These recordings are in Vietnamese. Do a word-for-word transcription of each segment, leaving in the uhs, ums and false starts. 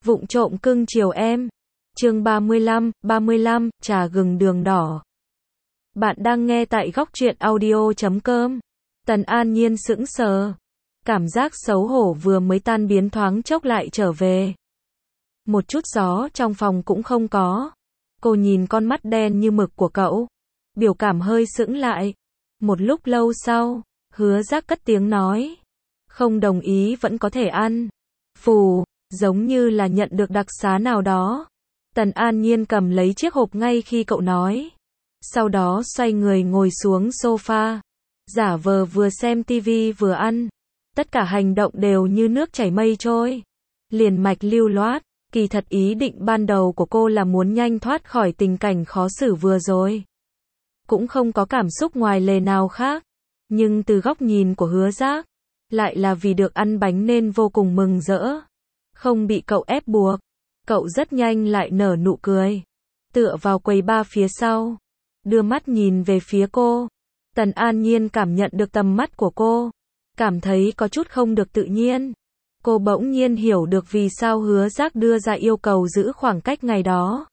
Vụng trộm cưng chiều em. Chương ba mươi lăm, ba mươi lăm, trà gừng đường đỏ. Bạn đang nghe tại góc truyện audio chấm com. Tần An Nhiên sững sờ. Cảm giác xấu hổ vừa mới tan biến thoáng chốc lại trở về. Một chút gió trong phòng cũng không có. Cô nhìn con mắt đen như mực của cậu. Biểu cảm hơi sững lại. Một lúc lâu sau, Hứa Giác cất tiếng nói. Không đồng ý vẫn có thể ăn. Phù, giống như là nhận được đặc xá nào đó. Tần An Nhiên cầm lấy chiếc hộp ngay khi cậu nói. Sau đó xoay người ngồi xuống sofa. Giả vờ vừa xem tivi vừa ăn. Tất cả hành động đều như nước chảy mây trôi. Liền mạch lưu loát. Kỳ thật ý định ban đầu của cô là muốn nhanh thoát khỏi tình cảnh khó xử vừa rồi. Cũng không có cảm xúc ngoài lề nào khác. Nhưng từ góc nhìn của Hứa Giác, lại là vì được ăn bánh nên vô cùng mừng rỡ. Không bị cậu ép buộc. Cậu rất nhanh lại nở nụ cười. Tựa vào quầy bar phía sau. Đưa mắt nhìn về phía cô. Tần An Nhiên cảm nhận được tầm mắt của cô. Cảm thấy có chút không được tự nhiên. Cô bỗng nhiên hiểu được vì sao Hứa Giác đưa ra yêu cầu giữ khoảng cách ngày đó.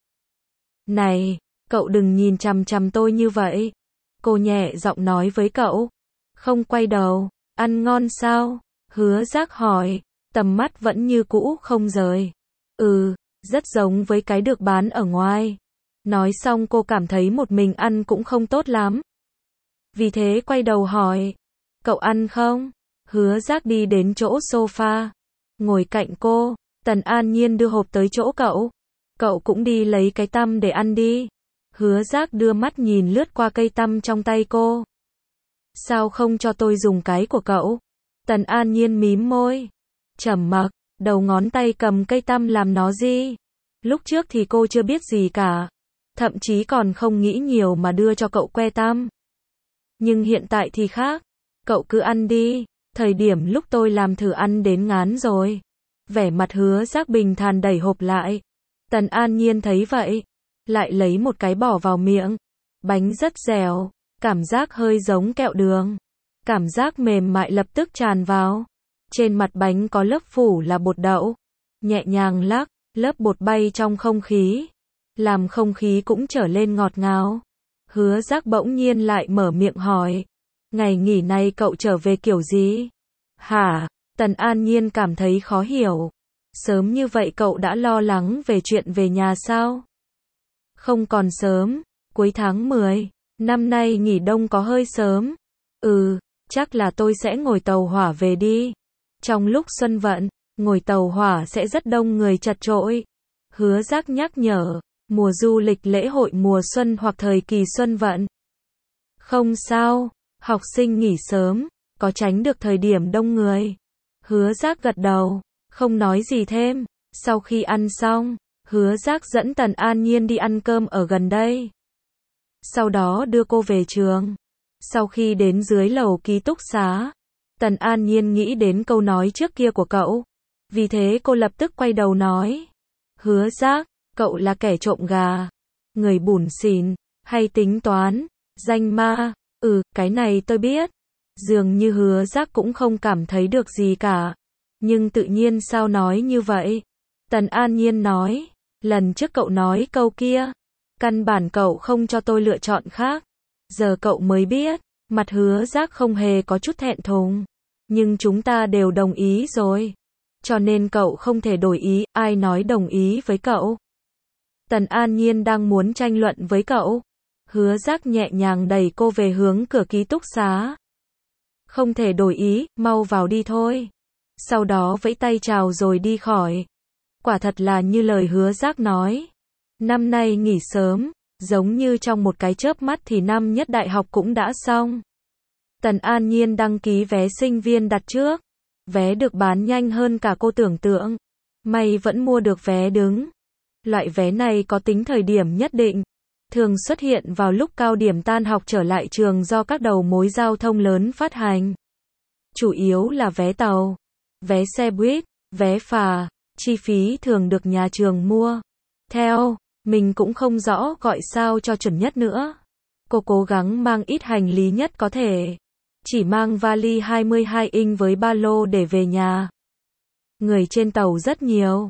Này, cậu đừng nhìn chằm chằm tôi như vậy. Cô nhẹ giọng nói với cậu. Không quay đầu, ăn ngon sao? Hứa Giác hỏi, tầm mắt vẫn như cũ không rời. Ừ, rất giống với cái được bán ở ngoài. Nói xong cô cảm thấy một mình ăn cũng không tốt lắm. Vì thế quay đầu hỏi, cậu ăn không? Hứa Giác đi đến chỗ sofa, ngồi cạnh cô. Tần An Nhiên đưa hộp tới chỗ cậu. Cậu cũng đi lấy cái tăm để ăn đi. Hứa Giác đưa mắt nhìn lướt qua cây tăm trong tay cô. Sao không cho tôi dùng cái của cậu? Tần An Nhiên mím môi. Trầm mặc, đầu ngón tay cầm cây tăm làm nó gì? Lúc trước thì cô chưa biết gì cả. Thậm chí còn không nghĩ nhiều mà đưa cho cậu que tăm. Nhưng hiện tại thì khác. Cậu cứ ăn đi. Thời điểm lúc tôi làm thử ăn đến ngán rồi. Vẻ mặt Hứa Giác bình thản đẩy hộp lại. Tần An Nhiên thấy vậy. Lại lấy một cái bỏ vào miệng. Bánh rất dẻo. Cảm giác hơi giống kẹo đường. Cảm giác mềm mại lập tức tràn vào. Trên mặt bánh có lớp phủ là bột đậu. Nhẹ nhàng lắc, lớp bột bay trong không khí. Làm không khí cũng trở lên ngọt ngào. Hứa Giác bỗng nhiên lại mở miệng hỏi. Ngày nghỉ này cậu trở về kiểu gì? Hả? Tần An Nhiên cảm thấy khó hiểu. Sớm như vậy cậu đã lo lắng về chuyện về nhà sao? Không còn sớm. Cuối tháng mười. Năm nay nghỉ đông có hơi sớm. Ừ, chắc là tôi sẽ ngồi tàu hỏa về đi. Trong lúc xuân vận, ngồi tàu hỏa sẽ rất đông người chật chội. Hứa Giác nhắc nhở, mùa du lịch lễ hội mùa xuân hoặc thời kỳ xuân vận. Không sao, học sinh nghỉ sớm, có tránh được thời điểm đông người. Hứa Giác gật đầu, không nói gì thêm. Sau khi ăn xong, Hứa Giác dẫn Tần An Nhiên đi ăn cơm ở gần đây. Sau đó đưa cô về trường. Sau khi đến dưới lầu ký túc xá, Tần An Nhiên nghĩ đến câu nói trước kia của cậu. Vì thế cô lập tức quay đầu nói. Hứa Giác, cậu là kẻ trộm gà. Người bủn xỉn, hay tính toán, danh ma. Ừ, cái này tôi biết. Dường như Hứa Giác cũng không cảm thấy được gì cả. Nhưng tự nhiên sao nói như vậy? Tần An Nhiên nói. Lần trước cậu nói câu kia. Căn bản cậu không cho tôi lựa chọn khác. Giờ cậu mới biết. Mặt Hứa Giác không hề có chút thẹn thùng. Nhưng chúng ta đều đồng ý rồi. Cho nên cậu không thể đổi ý. Ai nói đồng ý với cậu? Tần An Nhiên đang muốn tranh luận với cậu. Hứa Giác nhẹ nhàng đẩy cô về hướng cửa ký túc xá. Không thể đổi ý, mau vào đi thôi. Sau đó vẫy tay chào rồi đi khỏi. Quả thật là như lời Hứa Giác nói. Năm nay nghỉ sớm, giống như trong một cái chớp mắt thì năm nhất đại học cũng đã xong. Tần An Nhiên đăng ký vé sinh viên đặt trước. Vé được bán nhanh hơn cả cô tưởng tượng. May vẫn mua được vé đứng. Loại vé này có tính thời điểm nhất định. Thường xuất hiện vào lúc cao điểm tan học trở lại trường do các đầu mối giao thông lớn phát hành. Chủ yếu là vé tàu, vé xe buýt, vé phà, chi phí thường được nhà trường mua. Theo, mình cũng không rõ gọi sao cho chuẩn nhất nữa. Cô cố gắng mang ít hành lý nhất có thể. Chỉ mang vali hai mươi hai inch với ba lô để về nhà. Người trên tàu rất nhiều.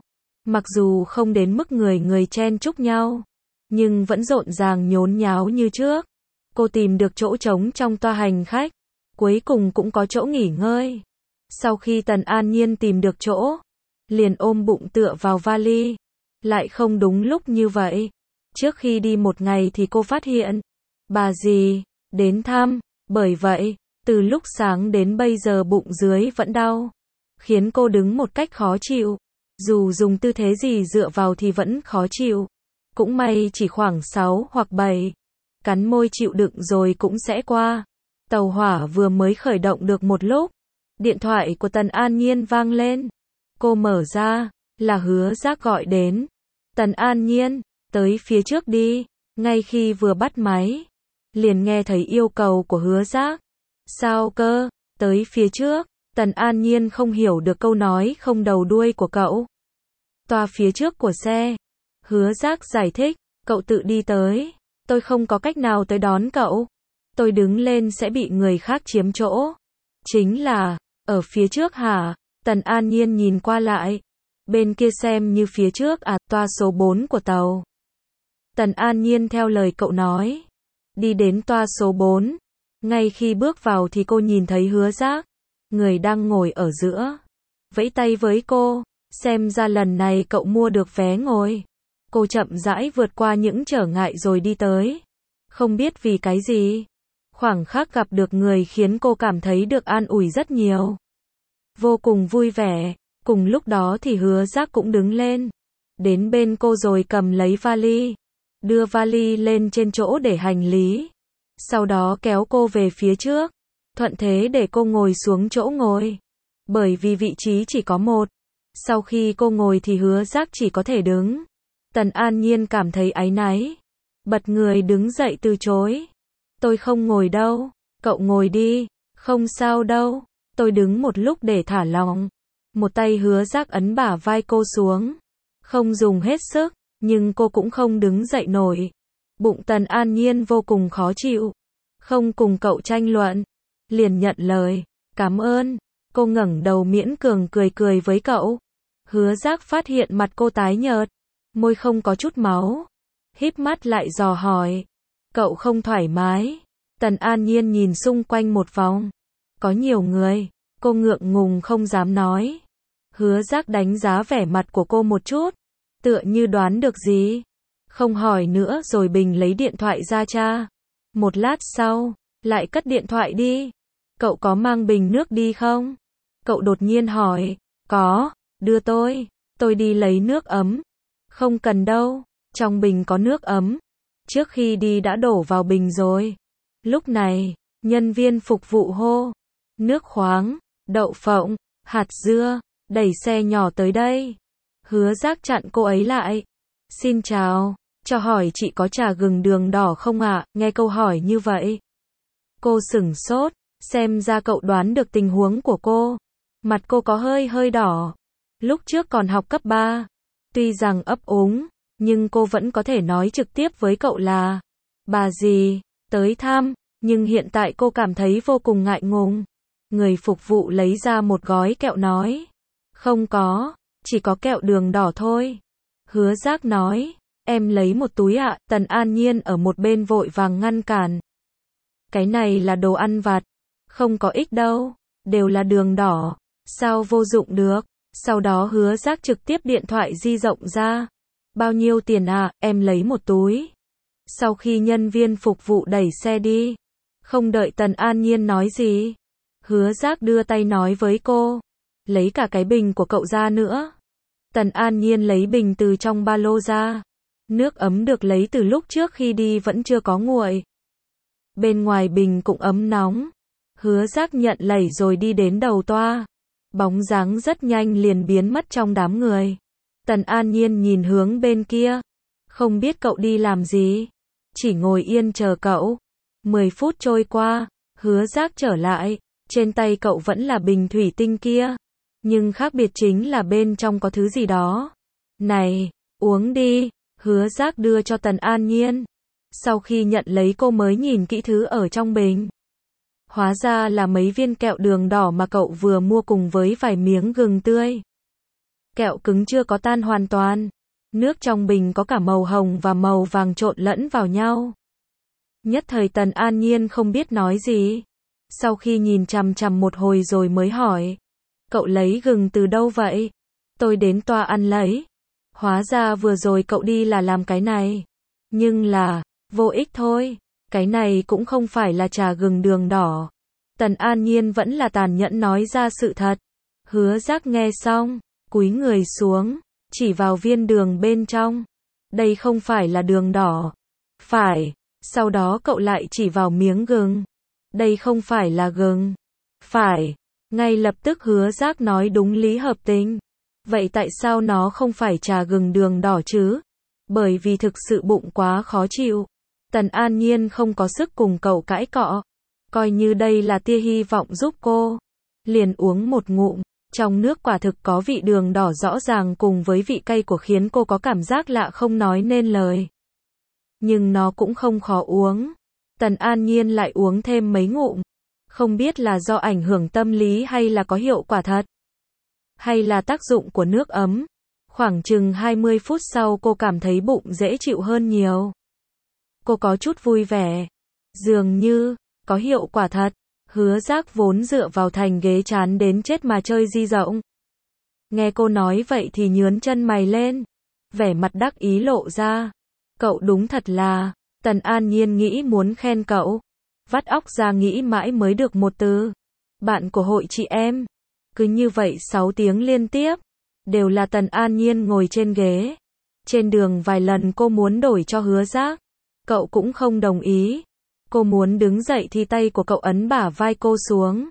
Mặc dù không đến mức người người chen chúc nhau, nhưng vẫn rộn ràng nhốn nháo như trước. Cô tìm được chỗ trống trong toa hành khách, cuối cùng cũng có chỗ nghỉ ngơi. Sau khi Tần An Nhiên tìm được chỗ, liền ôm bụng tựa vào vali. Lại không đúng lúc như vậy. Trước khi đi một ngày thì cô phát hiện, bà dì đến thăm, bởi vậy, từ lúc sáng đến bây giờ bụng dưới vẫn đau, khiến cô đứng một cách khó chịu. Dù dùng tư thế gì dựa vào thì vẫn khó chịu. Cũng may chỉ khoảng sáu hoặc bảy. Cắn môi chịu đựng rồi cũng sẽ qua. Tàu hỏa vừa mới khởi động được một lúc, điện thoại của Tần An Nhiên vang lên. Cô mở ra, là Hứa Giác gọi đến. Tần An Nhiên, tới phía trước đi. Ngay khi vừa bắt máy, liền nghe thấy yêu cầu của Hứa Giác. Sao cơ, tới phía trước. Tần An Nhiên không hiểu được câu nói không đầu đuôi của cậu. Toa phía trước của xe. Hứa Giác giải thích, cậu tự đi tới. Tôi không có cách nào tới đón cậu. Tôi đứng lên sẽ bị người khác chiếm chỗ. Chính là, ở phía trước hả? Tần An Nhiên nhìn qua lại. Bên kia xem như phía trước à, toa số bốn của tàu. Tần An Nhiên theo lời cậu nói. Đi đến toa số bốn. Ngay khi bước vào thì cô nhìn thấy Hứa Giác. Người đang ngồi ở giữa. Vẫy tay với cô. Xem ra lần này cậu mua được vé ngồi. Cô chậm rãi vượt qua những trở ngại rồi đi tới. Không biết vì cái gì. Khoảng khắc gặp được người khiến cô cảm thấy được an ủi rất nhiều. Vô cùng vui vẻ. Cùng lúc đó thì Hứa Giác cũng đứng lên. Đến bên cô rồi cầm lấy vali. Đưa vali lên trên chỗ để hành lý. Sau đó kéo cô về phía trước. Thuận thế để cô ngồi xuống chỗ ngồi. Bởi vì vị trí chỉ có một. Sau khi cô ngồi thì Hứa Giác chỉ có thể đứng. Tần An Nhiên cảm thấy áy náy. Bật người đứng dậy từ chối. Tôi không ngồi đâu. Cậu ngồi đi. Không sao đâu. Tôi đứng một lúc để thả lỏng. Một tay Hứa Giác ấn bả vai cô xuống. Không dùng hết sức. Nhưng cô cũng không đứng dậy nổi. Bụng Tần An Nhiên vô cùng khó chịu. Không cùng cậu tranh luận. Liền nhận lời. Cảm ơn. Cô ngẩng đầu miễn cường cười cười với cậu. Hứa Giác phát hiện mặt cô tái nhợt. Môi không có chút máu. Híp mắt lại dò hỏi. Cậu không thoải mái. Tần An Nhiên nhìn xung quanh một vòng. Có nhiều người. Cô ngượng ngùng không dám nói. Hứa Giác đánh giá vẻ mặt của cô một chút. Tựa như đoán được gì. Không hỏi nữa rồi bình lấy điện thoại ra tra. Một lát sau, lại cất điện thoại đi. Cậu có mang bình nước đi không? Cậu đột nhiên hỏi. Có, đưa tôi. Tôi đi lấy nước ấm. Không cần đâu, trong bình có nước ấm. Trước khi đi đã đổ vào bình rồi. Lúc này, nhân viên phục vụ hô. Nước khoáng, đậu phộng, hạt dưa, đẩy xe nhỏ tới đây. Hứa Giác chặn cô ấy lại. Xin chào, cho hỏi chị có trà gừng đường đỏ không ạ? Nghe câu hỏi như vậy. Cô sửng sốt, xem ra cậu đoán được tình huống của cô. Mặt cô có hơi hơi đỏ. Lúc trước còn học cấp ba. Tuy rằng ấp úng, nhưng cô vẫn có thể nói trực tiếp với cậu là bà dì, tới thăm, nhưng hiện tại cô cảm thấy vô cùng ngại ngùng. Người phục vụ lấy ra một gói kẹo nói. Không có, chỉ có kẹo đường đỏ thôi. Hứa Giác nói, em lấy một túi ạ. Tần An Nhiên ở một bên vội vàng ngăn cản. Cái này là đồ ăn vặt, không có ích đâu, đều là đường đỏ, sao vô dụng được. Sau đó Hứa Giác trực tiếp điện thoại di động ra. Bao nhiêu tiền à, em lấy một túi. Sau khi nhân viên phục vụ đẩy xe đi, không đợi Tần An Nhiên nói gì, Hứa Giác đưa tay nói với cô, lấy cả cái bình của cậu ra nữa. Tần An Nhiên lấy bình từ trong ba lô ra. Nước ấm được lấy từ lúc trước khi đi vẫn chưa có nguội. Bên ngoài bình cũng ấm nóng. Hứa Giác nhận lẩy rồi đi đến đầu toa. Bóng dáng rất nhanh liền biến mất trong đám người. Tần An Nhiên nhìn hướng bên kia. Không biết cậu đi làm gì. Chỉ ngồi yên chờ cậu. Mười phút trôi qua. Hứa Giác trở lại. Trên tay cậu vẫn là bình thủy tinh kia. Nhưng khác biệt chính là bên trong có thứ gì đó. Này, uống đi. Hứa Giác đưa cho Tần An Nhiên. Sau khi nhận lấy cô mới nhìn kỹ thứ ở trong bình. Hóa ra là mấy viên kẹo đường đỏ mà cậu vừa mua cùng với vài miếng gừng tươi. Kẹo cứng chưa có tan hoàn toàn. Nước trong bình có cả màu hồng và màu vàng trộn lẫn vào nhau. Nhất thời Tần An Nhiên không biết nói gì. Sau khi nhìn chằm chằm một hồi rồi mới hỏi. Cậu lấy gừng từ đâu vậy? Tôi đến toa ăn lấy. Hóa ra vừa rồi cậu đi là làm cái này. Nhưng là, vô ích thôi. Cái này cũng không phải là trà gừng đường đỏ. Tần An Nhiên vẫn là tàn nhẫn nói ra sự thật. Hứa Giác nghe xong, cúi người xuống, chỉ vào viên đường bên trong. Đây không phải là đường đỏ. Phải. Sau đó cậu lại chỉ vào miếng gừng. Đây không phải là gừng. Phải. Ngay lập tức Hứa Giác nói đúng lý hợp tình. Vậy tại sao nó không phải trà gừng đường đỏ chứ? Bởi vì thực sự bụng quá khó chịu. Tần An Nhiên không có sức cùng cậu cãi cọ. Coi như đây là tia hy vọng giúp cô. Liền uống một ngụm. Trong nước quả thực có vị đường đỏ rõ ràng cùng với vị cay của khiến cô có cảm giác lạ không nói nên lời. Nhưng nó cũng không khó uống. Tần An Nhiên lại uống thêm mấy ngụm. Không biết là do ảnh hưởng tâm lý hay là có hiệu quả thật. Hay là tác dụng của nước ấm. Khoảng chừng hai mươi phút sau cô cảm thấy bụng dễ chịu hơn nhiều. Cô có chút vui vẻ. Dường như, có hiệu quả thật. Hứa Giác vốn dựa vào thành ghế chán đến chết mà chơi di rộng. Nghe cô nói vậy thì nhướn chân mày lên. Vẻ mặt đắc ý lộ ra. Cậu đúng thật là, Tần An Nhiên nghĩ muốn khen cậu. Vắt óc ra nghĩ mãi mới được một từ. Bạn của hội chị em. Cứ như vậy sáu tiếng liên tiếp. Đều là Tần An Nhiên ngồi trên ghế. Trên đường vài lần cô muốn đổi cho Hứa Giác. Cậu cũng không đồng ý. Cô muốn đứng dậy thì tay của cậu ấn bả vai cô xuống.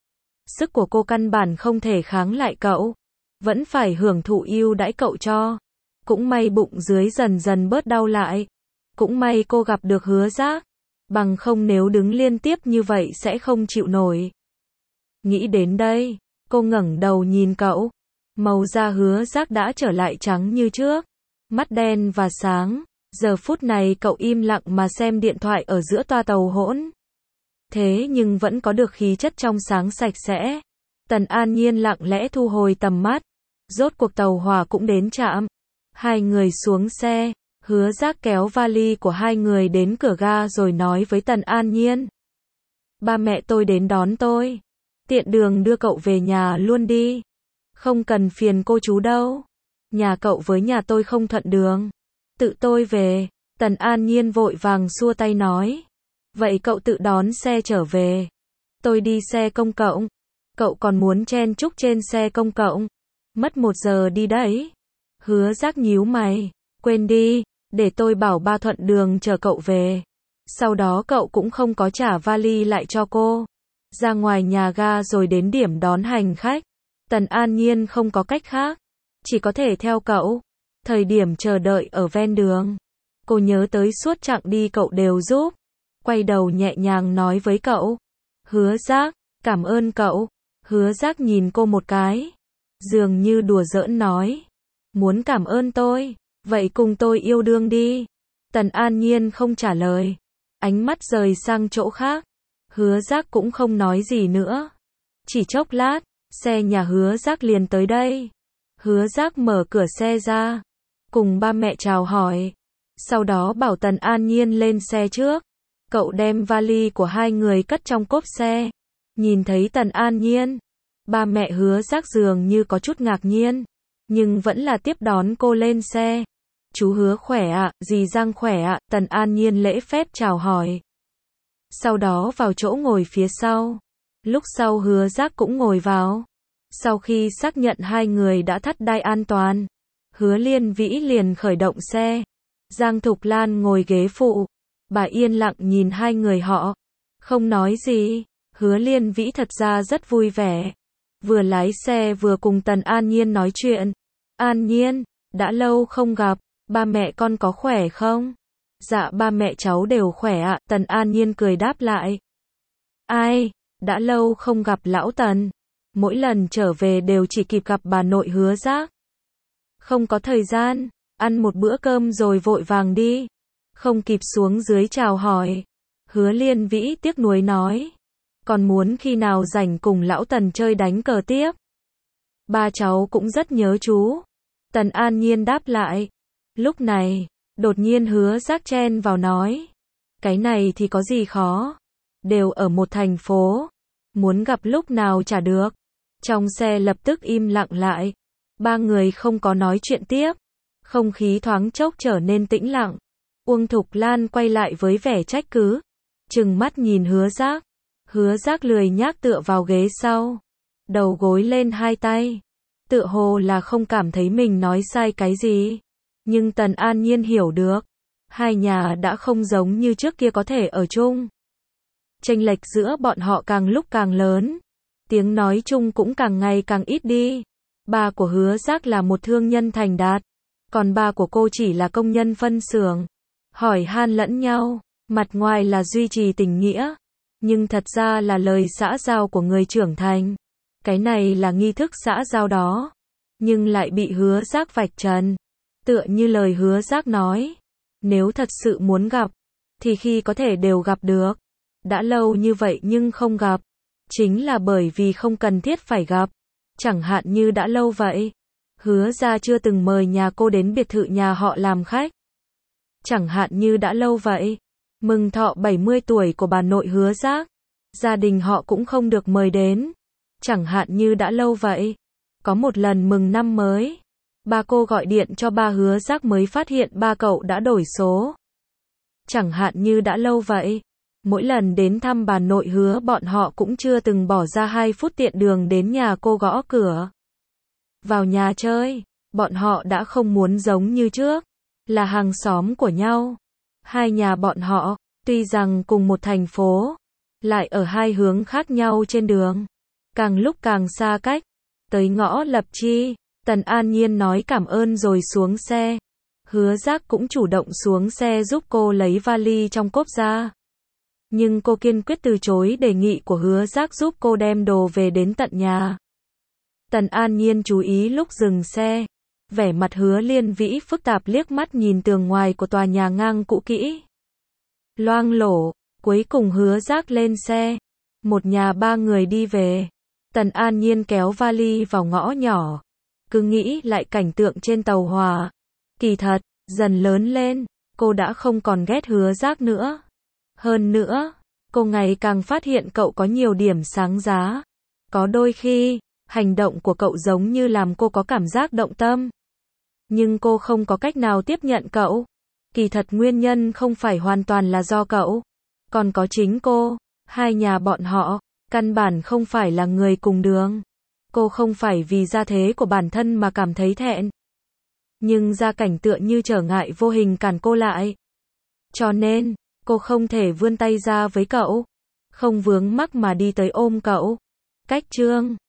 Sức của cô căn bản không thể kháng lại cậu. Vẫn phải hưởng thụ ưu đãi cậu cho. Cũng may bụng dưới dần dần bớt đau lại. Cũng may cô gặp được Hứa Giác. Bằng không nếu đứng liên tiếp như vậy sẽ không chịu nổi. Nghĩ đến đây, cô ngẩng đầu nhìn cậu. Màu da Hứa Giác đã trở lại trắng như trước. Mắt đen và sáng. Giờ phút này cậu im lặng mà xem điện thoại ở giữa toa tàu hỗn. Thế nhưng vẫn có được khí chất trong sáng sạch sẽ. Tần An Nhiên lặng lẽ thu hồi tầm mắt. Rốt cuộc tàu hỏa cũng đến trạm. Hai người xuống xe. Hứa Giác kéo vali của hai người đến cửa ga rồi nói với Tần An Nhiên. Ba mẹ tôi đến đón tôi. Tiện đường đưa cậu về nhà luôn đi. Không cần phiền cô chú đâu. Nhà cậu với nhà tôi không thuận đường. Tự tôi về. Tần An Nhiên vội vàng xua tay nói. Vậy cậu tự đón xe trở về. Tôi đi xe công cộng. Cậu còn muốn chen chúc trên xe công cộng. Mất một giờ đi đấy. Hứa Giác nhíu mày. Quên đi. Để tôi bảo ba thuận đường chờ cậu về. Sau đó cậu cũng không có trả vali lại cho cô. Ra ngoài nhà ga rồi đến điểm đón hành khách. Tần An Nhiên không có cách khác. Chỉ có thể theo cậu. Thời điểm chờ đợi ở ven đường. Cô nhớ tới suốt chặng đi cậu đều giúp. Quay đầu nhẹ nhàng nói với cậu. Hứa Giác, cảm ơn cậu. Hứa Giác nhìn cô một cái. Dường như đùa giỡn nói. Muốn cảm ơn tôi. Vậy cùng tôi yêu đương đi. Tần An Nhiên không trả lời. Ánh mắt rời sang chỗ khác. Hứa Giác cũng không nói gì nữa. Chỉ chốc lát, xe nhà Hứa Giác liền tới đây. Hứa Giác mở cửa xe ra. Cùng ba mẹ chào hỏi. Sau đó bảo Tần An Nhiên lên xe trước. Cậu đem vali của hai người cất trong cốp xe. Nhìn thấy Tần An Nhiên. Ba mẹ Hứa Giác dường như có chút ngạc nhiên. Nhưng vẫn là tiếp đón cô lên xe. Chú Hứa khỏe ạ, dì Giang khỏe ạ, Tần An Nhiên lễ phép chào hỏi. Sau đó vào chỗ ngồi phía sau. Lúc sau Hứa Giác cũng ngồi vào. Sau khi xác nhận hai người đã thắt đai an toàn. Hứa Liên Vĩ liền khởi động xe. Giang Thục Lan ngồi ghế phụ. Bà yên lặng nhìn hai người họ. Không nói gì. Hứa Liên Vĩ thật ra rất vui vẻ. Vừa lái xe vừa cùng Tần An Nhiên nói chuyện. An Nhiên, đã lâu không gặp. Ba mẹ con có khỏe không? Dạ ba mẹ cháu đều khỏe ạ. Tần An Nhiên cười đáp lại. Ai? Đã lâu không gặp lão Tần. Mỗi lần trở về đều chỉ kịp gặp bà nội Hứa Giác. Không có thời gian. Ăn một bữa cơm rồi vội vàng đi. Không kịp xuống dưới chào hỏi. Hứa Liên Vĩ tiếc nuối nói. Còn muốn khi nào rảnh cùng lão Tần chơi đánh cờ tiếp. Ba cháu cũng rất nhớ chú. Tần An Nhiên đáp lại. Lúc này, đột nhiên Hứa Giác chen vào nói. Cái này thì có gì khó. Đều ở một thành phố. Muốn gặp lúc nào chả được. Trong xe lập tức im lặng lại. Ba người không có nói chuyện tiếp. Không khí thoáng chốc trở nên tĩnh lặng. Uông Thục Lan quay lại với vẻ trách cứ. Trừng mắt nhìn Hứa Giác. Hứa Giác lười nhác tựa vào ghế sau. Đầu gối lên hai tay. Tựa hồ là không cảm thấy mình nói sai cái gì. Nhưng Tần An Nhiên hiểu được. Hai nhà đã không giống như trước kia có thể ở chung. Chênh lệch giữa bọn họ càng lúc càng lớn. Tiếng nói chung cũng càng ngày càng ít đi. Ba của Hứa Giác là một thương nhân thành đạt. Còn ba của cô chỉ là công nhân phân xưởng. Hỏi han lẫn nhau. Mặt ngoài là duy trì tình nghĩa. Nhưng thật ra là lời xã giao của người trưởng thành. Cái này là nghi thức xã giao đó. Nhưng lại bị Hứa Giác vạch trần. Tựa như lời Hứa Giác nói. Nếu thật sự muốn gặp. Thì khi có thể đều gặp được. Đã lâu như vậy nhưng không gặp. Chính là bởi vì không cần thiết phải gặp. Chẳng hạn như đã lâu vậy. Hứa ra chưa từng mời nhà cô đến biệt thự nhà họ làm khách. Chẳng hạn như đã lâu vậy. Mừng thọ bảy mươi tuổi của bà nội Hứa Giác. Gia đình họ cũng không được mời đến. Chẳng hạn như đã lâu vậy. Có một lần mừng năm mới. Ba cô gọi điện cho ba Hứa Giác mới phát hiện ba cậu đã đổi số. Chẳng hạn như đã lâu vậy. Mỗi lần đến thăm bà nội Hứa bọn họ cũng chưa từng bỏ ra hai phút tiện đường đến nhà cô gõ cửa. Vào nhà chơi. Bọn họ đã không muốn giống như trước. Là hàng xóm của nhau. Hai nhà bọn họ, tuy rằng cùng một thành phố, lại ở hai hướng khác nhau trên đường. Càng lúc càng xa cách. Tới ngõ Lập Chi, Tần An Nhiên nói cảm ơn rồi xuống xe. Hứa Giác cũng chủ động xuống xe giúp cô lấy vali trong cốp ra. Nhưng cô kiên quyết từ chối đề nghị của Hứa Giác giúp cô đem đồ về đến tận nhà. Tần An Nhiên chú ý lúc dừng xe. Vẻ mặt Hứa Liên Vĩ phức tạp liếc mắt nhìn tường ngoài của tòa nhà ngang cũ kỹ. Loang lổ, cuối cùng Hứa Giác lên xe. Một nhà ba người đi về. Tần An Nhiên kéo vali vào ngõ nhỏ. Cứ nghĩ lại cảnh tượng trên tàu hỏa. Kỳ thật, dần lớn lên, cô đã không còn ghét Hứa Giác nữa. Hơn nữa, cô ngày càng phát hiện cậu có nhiều điểm sáng giá. Có đôi khi, hành động của cậu giống như làm cô có cảm giác động tâm. Nhưng cô không có cách nào tiếp nhận cậu. Kỳ thật nguyên nhân không phải hoàn toàn là do cậu. Còn có chính cô. Hai nhà bọn họ, căn bản không phải là người cùng đường. Cô không phải vì gia thế của bản thân mà cảm thấy thẹn. Nhưng gia cảnh tựa như trở ngại vô hình cản cô lại. Cho nên, cô không thể vươn tay ra với cậu. Không vướng mắc mà đi tới ôm cậu. Cách chương